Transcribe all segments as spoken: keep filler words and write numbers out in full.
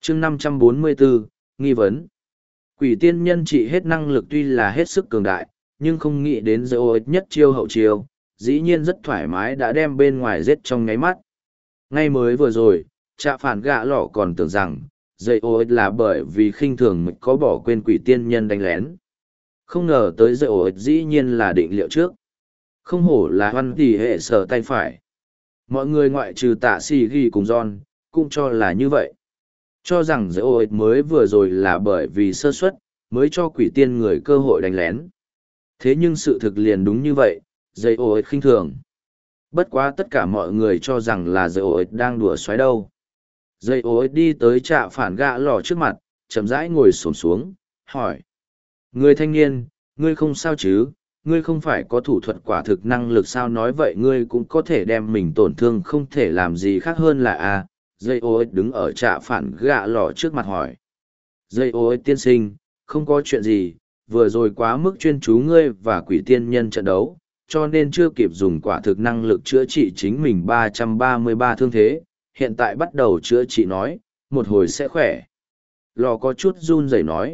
chương năm trăm bốn mươi bốn, nghi vấn. Quỷ tiên nhân trị hết năng lực tuy là hết sức cường đại, nhưng không nghĩ đến dây ô nhất chiêu hậu chiêu, dĩ nhiên rất thoải mái đã đem bên ngoài giết trong nháy mắt. Ngay mới vừa rồi, trạ phản gạ lọ còn tưởng rằng, dây ô là bởi vì khinh thường mình có bỏ quên quỷ tiên nhân đánh lén. Không ngờ tới dây ô dĩ nhiên là định liệu trước. Không hổ là hoan tỷ hệ sở tay phải. Mọi người ngoại trừ tạ xì ghi cùng John, cũng cho là như vậy. Cho rằng dây ô mới vừa rồi là bởi vì sơ suất, mới cho quỷ tiên người cơ hội đánh lén. Thế nhưng sự thực liền đúng như vậy, dây ô khinh thường. Bất quá tất cả mọi người cho rằng là dây ô đang đùa xoáy đâu. Dây ô đi tới trạ phản gạ lò trước mặt, chậm rãi ngồi xổm xuống, hỏi. Người thanh niên, ngươi không sao chứ, ngươi không phải có thủ thuật quả thực năng lực sao nói vậy ngươi cũng có thể đem mình tổn thương không thể làm gì khác hơn là a à? Dây ô đứng ở trạ phản gạ lò trước mặt hỏi. Dây ô tiên sinh, không có chuyện gì, vừa rồi quá mức chuyên chú ngươi và quỷ tiên nhân trận đấu, cho nên chưa kịp dùng quả thực năng lực chữa trị chính mình ba trăm ba mươi ba thương thế, hiện tại bắt đầu chữa trị nói, một hồi sẽ khỏe. Lò có chút run rẩy nói.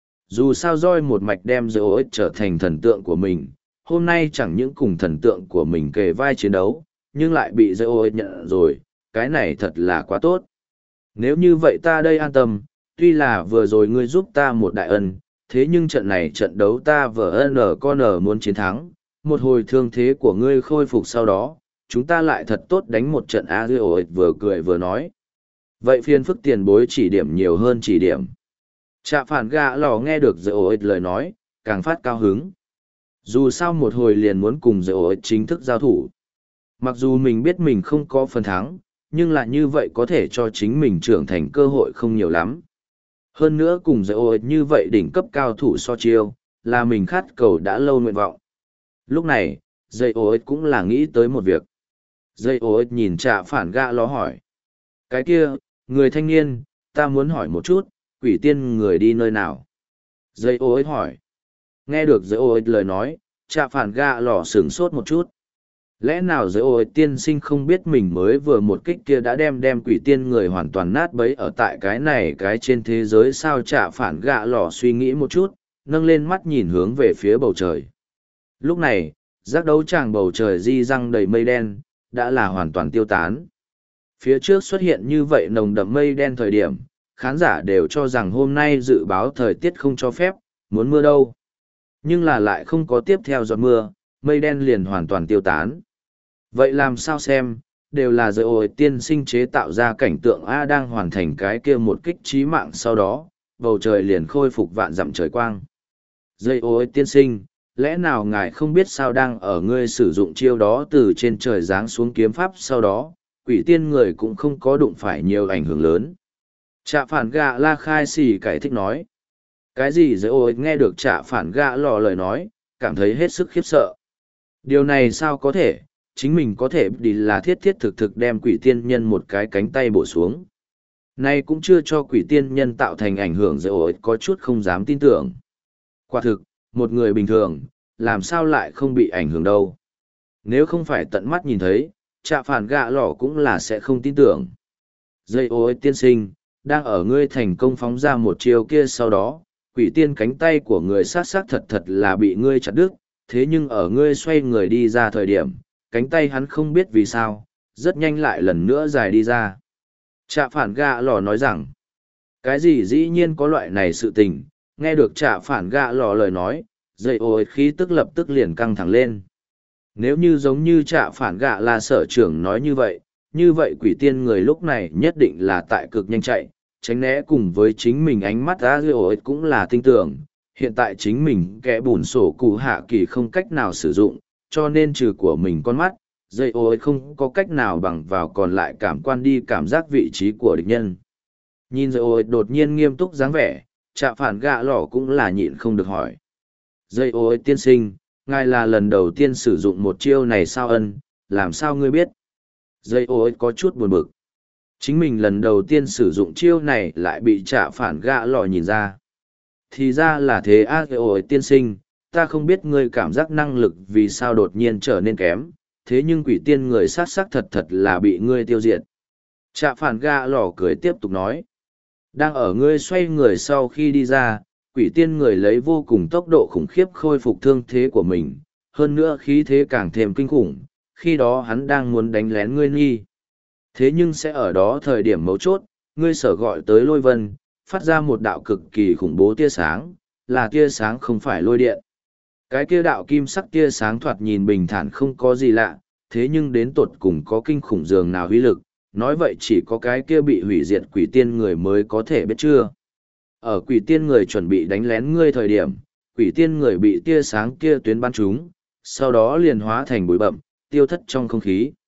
Dù sao roi một mạch đem dây ô trở thành thần tượng của mình, hôm nay chẳng những cùng thần tượng của mình kề vai chiến đấu, nhưng lại bị dây ô nhận rồi, cái này thật là quá tốt. Nếu như vậy ta đây an tâm, tuy là vừa rồi ngươi giúp ta một đại ân, thế nhưng trận này trận đấu ta vờ nờ con nờ muốn chiến thắng, một hồi thương thế của ngươi khôi phục sau đó, chúng ta lại thật tốt đánh một trận a. Dây ô vừa cười vừa nói. Vậy phiền phức tiền bối chỉ điểm nhiều hơn chỉ điểm. Trạ phản gạ lò nghe được dây ô lời nói, càng phát cao hứng. Dù sao một hồi liền muốn cùng dây ô chính thức giao thủ. Mặc dù mình biết mình không có phần thắng, nhưng lại như vậy có thể cho chính mình trưởng thành cơ hội không nhiều lắm. Hơn nữa cùng dây ô như vậy đỉnh cấp cao thủ so chiêu, là mình khát cầu đã lâu nguyện vọng. Lúc này, dây ô cũng là nghĩ tới một việc. Dây ô nhìn trạ phản gạ lò hỏi. Cái kia, người thanh niên, ta muốn hỏi một chút, quỷ tiên người đi nơi nào? Dây ô hỏi. Nghe được dây ô lời nói, trạ phản gạ lò sửng sốt một chút. Lẽ nào dây ô tiên sinh không biết mình mới vừa một kích kia đã đem đem quỷ tiên người hoàn toàn nát bấy ở tại cái này cái trên thế giới sao? Trạ phản gạ lò suy nghĩ một chút, nâng lên mắt nhìn hướng về phía bầu trời. Lúc này, giác đấu tràng bầu trời di răng đầy mây đen, đã là hoàn toàn tiêu tán. Phía trước xuất hiện như vậy nồng đậm mây đen thời điểm, khán giả đều cho rằng hôm nay dự báo thời tiết không cho phép, muốn mưa đâu. Nhưng là lại không có tiếp theo giọt mưa, mây đen liền hoàn toàn tiêu tán. Vậy làm sao xem, đều là dây ô tiên sinh chế tạo ra cảnh tượng A đang hoàn thành cái kia một kích trí mạng sau đó, bầu trời liền khôi phục vạn dặm trời quang. Dây ô tiên sinh, lẽ nào ngài không biết sao đang ở ngươi sử dụng chiêu đó từ trên trời giáng xuống kiếm pháp sau đó, quỷ tiên người cũng không có đụng phải nhiều ảnh hưởng lớn. Trạ phản gạ la khai xì cải thích nói. Cái gì dễ ôi nghe được trạ phản gạ lò lời nói, cảm thấy hết sức khiếp sợ. Điều này sao có thể, chính mình có thể đi là thiết thiết thực thực đem quỷ tiên nhân một cái cánh tay bổ xuống. Nay cũng chưa cho quỷ tiên nhân tạo thành ảnh hưởng dễ ôi có chút không dám tin tưởng. Quả thực, một người bình thường, làm sao lại không bị ảnh hưởng đâu. Nếu không phải tận mắt nhìn thấy, trạ phản gạ lò cũng là sẽ không tin tưởng. Dây ôi tiên sinh, đang ở ngươi thành công phóng ra một chiều kia sau đó, quỷ tiên cánh tay của người sát sát thật thật là bị ngươi chặt đứt, thế nhưng ở ngươi xoay người đi ra thời điểm, cánh tay hắn không biết vì sao, rất nhanh lại lần nữa dài đi ra. Trạ phản gạ lò nói rằng, cái gì dĩ nhiên có loại này sự tình, nghe được trạ phản gạ lò lời nói, dây ôi khí tức lập tức liền căng thẳng lên. Nếu như giống như trạ phản gạ là sở trưởng nói như vậy, như vậy quỷ tiên người lúc này nhất định là tại cực nhanh chạy, tránh né cùng với chính mình ánh mắt ra dây ôi cũng là tin tưởng. Hiện tại chính mình kẻ bùn sổ cụ hạ kỳ không cách nào sử dụng, cho nên trừ của mình con mắt, dây ôi không có cách nào bằng vào còn lại cảm quan đi cảm giác vị trí của địch nhân. Nhìn dây ôi đột nhiên nghiêm túc dáng vẻ, trạ phản gạ lỏ cũng là nhịn không được hỏi. Dây ôi tiên sinh, ngài là lần đầu tiên sử dụng một chiêu này sao ân, làm sao ngươi biết? Dây ôi có chút buồn bực. Chính mình lần đầu tiên sử dụng chiêu này lại bị trạ phản gạ lỏ nhìn ra. Thì ra là thế a. Dây ôi tiên sinh, ta không biết ngươi cảm giác năng lực vì sao đột nhiên trở nên kém, thế nhưng quỷ tiên người sát sắc thật thật là bị ngươi tiêu diệt. Trạ phản gạ lỏ cười tiếp tục nói. Đang ở ngươi xoay người sau khi đi ra, quỷ tiên người lấy vô cùng tốc độ khủng khiếp khôi phục thương thế của mình, hơn nữa khí thế càng thêm kinh khủng, khi đó hắn đang muốn đánh lén ngươi nghi. Thế nhưng sẽ ở đó thời điểm mấu chốt, ngươi sở gọi tới lôi vân, phát ra một đạo cực kỳ khủng bố tia sáng, là tia sáng không phải lôi điện. Cái kia đạo kim sắc tia sáng thoạt nhìn bình thản không có gì lạ, thế nhưng đến tột cùng có kinh khủng dường nào uy lực, nói vậy chỉ có cái kia bị hủy diệt quỷ tiên người mới có thể biết chưa. Ở quỷ tiên người chuẩn bị đánh lén ngươi thời điểm, quỷ tiên người bị tia sáng kia tuyến bắn trúng, sau đó liền hóa thành bụi bậm, tiêu thất trong không khí.